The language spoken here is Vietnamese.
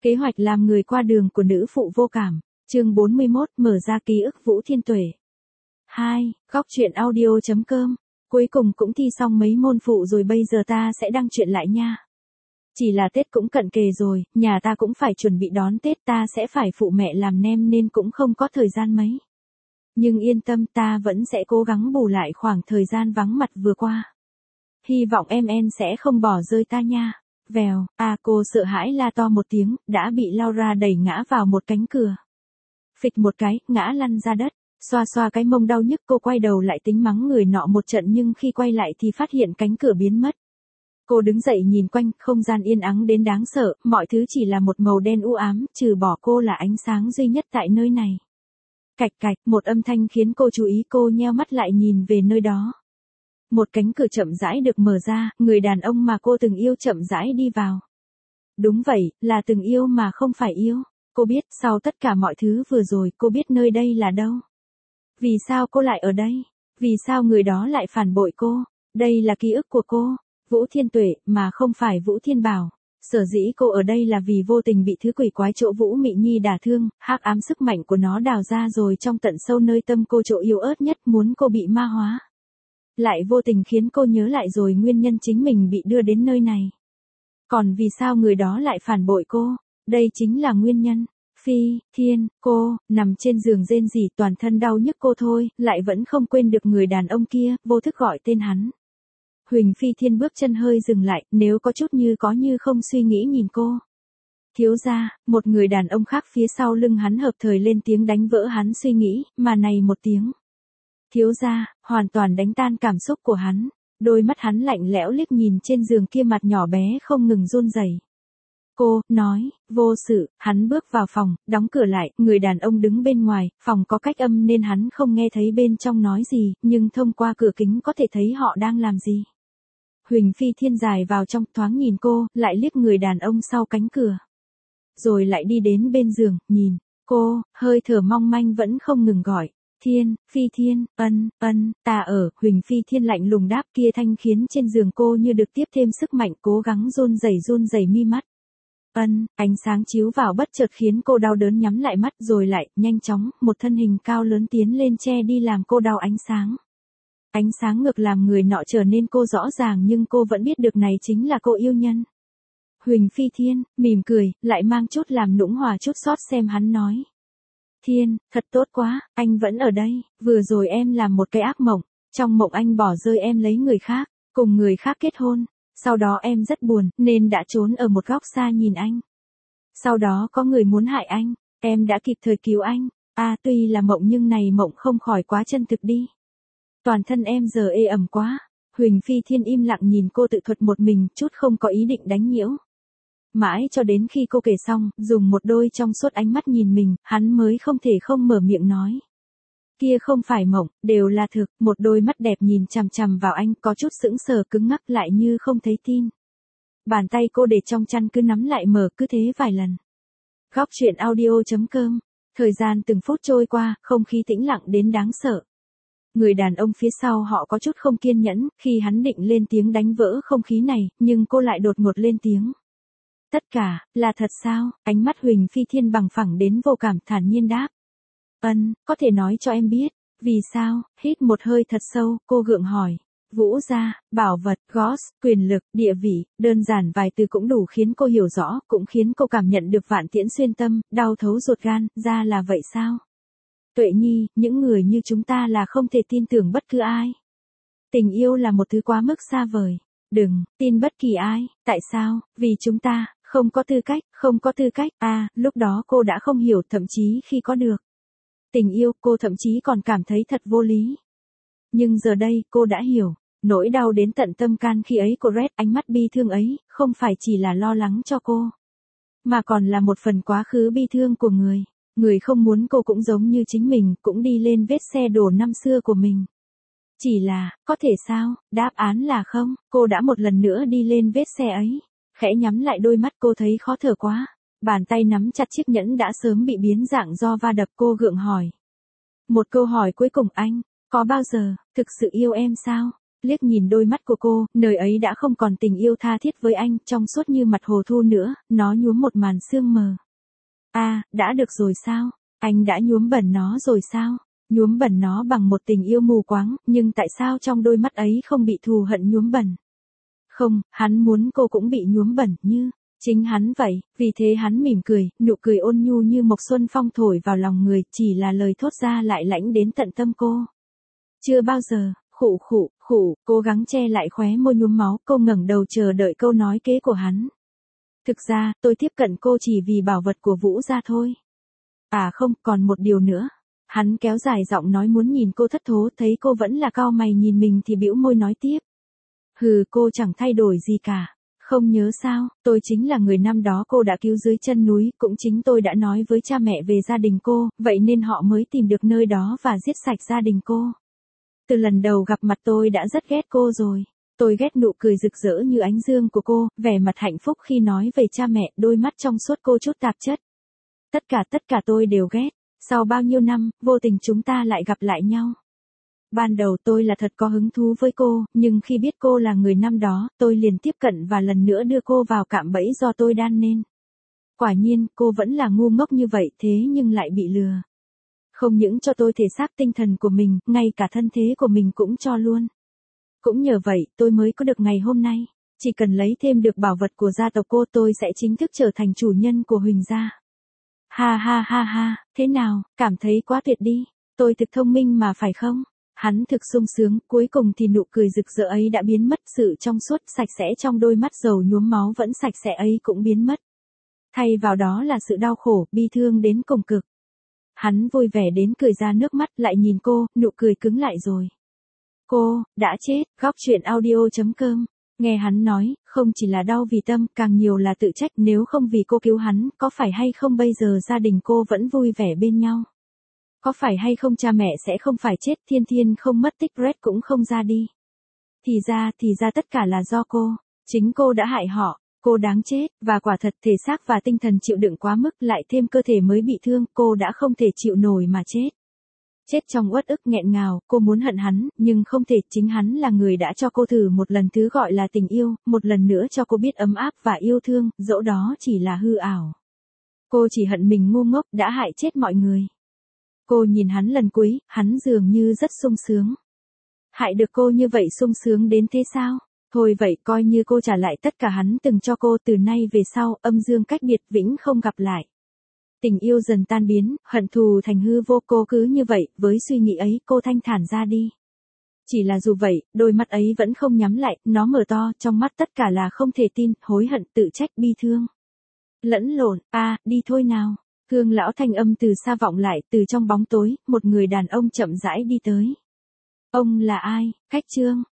Kế hoạch làm người qua đường của nữ phụ vô cảm. Chương 41, mở ra ký ức Vũ Thiên Tuệ. 2. Góc truyện audio.com. Cuối cùng cũng thi xong mấy môn phụ rồi, bây giờ ta sẽ đăng truyện lại nha. Chỉ là Tết cũng cận kề rồi, nhà ta cũng phải chuẩn bị đón Tết, ta sẽ phải phụ mẹ làm nem nên cũng không có thời gian mấy. Nhưng yên tâm, ta vẫn sẽ cố gắng bù lại khoảng thời gian vắng mặt vừa qua. Hy vọng em sẽ không bỏ rơi ta nha. Vèo, cô sợ hãi la to một tiếng, đã bị Laura đẩy ngã vào một cánh cửa. Phịch một cái, ngã lăn ra đất, xoa xoa cái mông đau nhức, cô quay đầu lại tính mắng người nọ một trận nhưng khi quay lại thì phát hiện cánh cửa biến mất. Cô đứng dậy nhìn quanh, không gian yên ắng đến đáng sợ, mọi thứ chỉ là một màu đen u ám, trừ bỏ cô là ánh sáng duy nhất tại nơi này. Cạch cạch, một âm thanh khiến cô chú ý, cô nheo mắt lại nhìn về nơi đó. Một cánh cửa chậm rãi được mở ra, người đàn ông mà cô từng yêu chậm rãi đi vào. Đúng vậy, là từng yêu mà không phải yêu. Cô biết, sau tất cả mọi thứ vừa rồi, cô biết nơi đây là đâu. Vì sao cô lại ở đây? Vì sao người đó lại phản bội cô? Đây là ký ức của cô, Vũ Thiên Tuệ, mà không phải Vũ Thiên Bảo. Sở dĩ cô ở đây là vì vô tình bị thứ quỷ quái chỗ Vũ Mị Nhi đả thương, hắc ám sức mạnh của nó đào ra rồi trong tận sâu nơi tâm cô, chỗ yếu ớt nhất, muốn cô bị ma hóa. Lại vô tình khiến cô nhớ lại rồi nguyên nhân chính mình bị đưa đến nơi này. Còn vì sao người đó lại phản bội cô? Đây chính là nguyên nhân. Phi Thiên, cô nằm trên giường rên rỉ, toàn thân đau nhức cô thôi, lại vẫn không quên được người đàn ông kia, vô thức gọi tên hắn. Huỳnh Phi Thiên bước chân hơi dừng lại, nếu có chút như có như không suy nghĩ nhìn cô. Thiếu gia, một người đàn ông khác phía sau lưng hắn hợp thời lên tiếng đánh vỡ hắn suy nghĩ, mà này một tiếng. Thiếu gia, hoàn toàn đánh tan cảm xúc của hắn, đôi mắt hắn lạnh lẽo liếc nhìn trên giường kia, mặt nhỏ bé không ngừng run rẩy. Cô nói, vô sự, hắn bước vào phòng, đóng cửa lại, người đàn ông đứng bên ngoài, phòng có cách âm nên hắn không nghe thấy bên trong nói gì, nhưng thông qua cửa kính có thể thấy họ đang làm gì. Huỳnh Phi Thiên dài vào trong, thoáng nhìn cô, lại liếc người đàn ông sau cánh cửa. Rồi lại đi đến bên giường, nhìn, cô, hơi thở mong manh vẫn không ngừng gọi. Thiên, Phi Thiên, ta ở, Huỳnh Phi Thiên lạnh lùng đáp, kia thanh khiến trên giường cô như được tiếp thêm sức mạnh, cố gắng run rẩy mi mắt. Ánh sáng chiếu vào bất chợt khiến cô đau đớn nhắm lại mắt, rồi lại, nhanh chóng, một thân hình cao lớn tiến lên che đi làm cô đau ánh sáng. Ánh sáng ngược làm người nọ trở nên cô rõ ràng, nhưng cô vẫn biết được này chính là cô yêu nhân. Huỳnh Phi Thiên, mỉm cười, lại mang chút làm nũng hòa chút xót xem hắn nói. Thiên, thật tốt quá, anh vẫn ở đây, vừa rồi em làm một cái ác mộng, trong mộng anh bỏ rơi em lấy người khác, cùng người khác kết hôn, sau đó em rất buồn, nên đã trốn ở một góc xa nhìn anh. Sau đó có người muốn hại anh, em đã kịp thời cứu anh, tuy là mộng nhưng này mộng không khỏi quá chân thực đi. Toàn thân em giờ ê ẩm quá, Huỳnh Phi Thiên im lặng nhìn cô tự thuật một mình, chút không có ý định đánh nhiễu. Mãi cho đến khi cô kể xong, dùng một đôi trong suốt ánh mắt nhìn mình, hắn mới không thể không mở miệng nói. Kia không phải mộng, đều là thực, một đôi mắt đẹp nhìn chằm chằm vào anh, có chút sững sờ cứng ngắc lại như không thấy tin. Bàn tay cô để trong chăn cứ nắm lại mở, cứ thế vài lần. Góc truyện audio.com. Thời gian từng phút trôi qua, không khí tĩnh lặng đến đáng sợ. Người đàn ông phía sau họ có chút không kiên nhẫn, khi hắn định lên tiếng đánh vỡ không khí này, nhưng cô lại đột ngột lên tiếng. Tất cả, là thật sao? Ánh mắt Huỳnh Phi Thiên bằng phẳng đến vô cảm, thản nhiên đáp. Có thể nói cho em biết, vì sao? Hít một hơi thật sâu, cô gượng hỏi. Vũ gia, bảo vật, goss, quyền lực, địa vị, đơn giản vài từ cũng đủ khiến cô hiểu rõ, cũng khiến cô cảm nhận được vạn tiễn xuyên tâm, đau thấu ruột gan, ra là vậy sao? Tuệ Nhi, những người như chúng ta là không thể tin tưởng bất cứ ai. Tình yêu là một thứ quá mức xa vời. Đừng tin bất kỳ ai, tại sao? Vì chúng ta không có tư cách, lúc đó cô đã không hiểu, thậm chí khi có được tình yêu, cô thậm chí còn cảm thấy thật vô lý. Nhưng giờ đây, cô đã hiểu, nỗi đau đến tận tâm can khi ấy của Red, ánh mắt bi thương ấy, không phải chỉ là lo lắng cho cô, mà còn là một phần quá khứ bi thương của người không muốn cô cũng giống như chính mình, cũng đi lên vết xe đổ năm xưa của mình. Chỉ là, có thể sao? Đáp án là không, cô đã một lần nữa đi lên vết xe ấy. Khẽ nhắm lại đôi mắt, cô thấy khó thở quá. Bàn tay nắm chặt chiếc nhẫn đã sớm bị biến dạng do va đập, cô gượng hỏi. Một câu hỏi cuối cùng, anh có bao giờ thực sự yêu em sao? liếc nhìn đôi mắt của cô, nơi ấy đã không còn tình yêu tha thiết với anh, trong suốt như mặt hồ thu nữa, nó nhuốm một màn sương mờ. Đã được rồi sao? Anh đã nhuốm bẩn nó rồi sao? Nhuốm bẩn nó bằng một tình yêu mù quáng, nhưng tại sao trong đôi mắt ấy không bị thù hận nhuốm bẩn? Không, hắn muốn cô cũng bị nhuốm bẩn như chính hắn vậy, vì thế hắn mỉm cười, nụ cười ôn nhu như mộc xuân phong thổi vào lòng người, chỉ là lời thốt ra lại lãnh đến tận tâm cô. Chưa bao giờ, khụ, cố gắng che lại khóe môi nhuốm máu, cô ngẩng đầu chờ đợi câu nói kế của hắn. Thực ra, tôi tiếp cận cô chỉ vì bảo vật của Vũ gia thôi. Không, còn một điều nữa. Hắn kéo dài giọng nói muốn nhìn cô thất thố, thấy cô vẫn là cau mày nhìn mình thì bĩu môi nói tiếp. Cô chẳng thay đổi gì cả. Không nhớ sao, tôi chính là người năm đó cô đã cứu dưới chân núi, cũng chính tôi đã nói với cha mẹ về gia đình cô, vậy nên họ mới tìm được nơi đó và giết sạch gia đình cô. Từ lần đầu gặp mặt tôi đã rất ghét cô rồi. Tôi ghét nụ cười rực rỡ như ánh dương của cô, vẻ mặt hạnh phúc khi nói về cha mẹ, đôi mắt trong suốt cô chút tạp chất. Tất cả tôi đều ghét. Sau bao nhiêu năm, vô tình chúng ta lại gặp lại nhau. Ban đầu tôi là thật có hứng thú với cô, nhưng khi biết cô là người năm đó, tôi liền tiếp cận và lần nữa đưa cô vào cạm bẫy do tôi đan nên. Quả nhiên, cô vẫn là ngu ngốc như vậy thế nhưng lại bị lừa. Không những cho tôi thể xác tinh thần của mình, ngay cả thân thế của mình cũng cho luôn. Cũng nhờ vậy, tôi mới có được ngày hôm nay. Chỉ cần lấy thêm được bảo vật của gia tộc cô tôi sẽ chính thức trở thành chủ nhân của Huỳnh gia. Ha, thế nào, cảm thấy quá tuyệt đi. Tôi thực thông minh mà phải không? Hắn thực sung sướng, cuối cùng thì nụ cười rực rỡ ấy đã biến mất, sự trong suốt sạch sẽ trong đôi mắt dầu nhuốm máu vẫn sạch sẽ ấy cũng biến mất. Thay vào đó là sự đau khổ, bi thương đến cùng cực. Hắn vui vẻ đến cười ra nước mắt, lại nhìn cô, nụ cười cứng lại rồi. Cô, đã chết, góc truyện audio.com. Nghe hắn nói, không chỉ là đau vì tâm, càng nhiều là tự trách, nếu không vì cô cứu hắn, có phải hay không bây giờ gia đình cô vẫn vui vẻ bên nhau? Có phải hay không cha mẹ sẽ không phải chết, Thiên Thiên không mất tích, Red cũng không ra đi. Thì ra tất cả là do cô. Chính cô đã hại họ, cô đáng chết, và quả thật thể xác và tinh thần chịu đựng quá mức, lại thêm cơ thể mới bị thương, cô đã không thể chịu nổi mà chết. Chết trong uất ức nghẹn ngào, cô muốn hận hắn, nhưng không thể, chính hắn là người đã cho cô thử một lần thứ gọi là tình yêu, một lần nữa cho cô biết ấm áp và yêu thương, dẫu đó chỉ là hư ảo. Cô chỉ hận mình ngu ngốc, đã hại chết mọi người. Cô nhìn hắn lần cuối, hắn dường như rất sung sướng. Hại được cô như vậy sung sướng đến thế sao? Thôi vậy coi như cô trả lại tất cả hắn từng cho cô, từ nay về sau, âm dương cách biệt vĩnh không gặp lại. Tình yêu dần tan biến, hận thù thành hư vô, cô cứ như vậy, với suy nghĩ ấy, cô thanh thản ra đi. Chỉ là dù vậy, đôi mắt ấy vẫn không nhắm lại, nó mở to, trong mắt tất cả là không thể tin, hối hận, tự trách, bi thương. Lẫn lộn, đi thôi nào. Hương lão thanh âm từ xa vọng lại, từ trong bóng tối, một người đàn ông chậm rãi đi tới. Ông là ai? Cách Trương.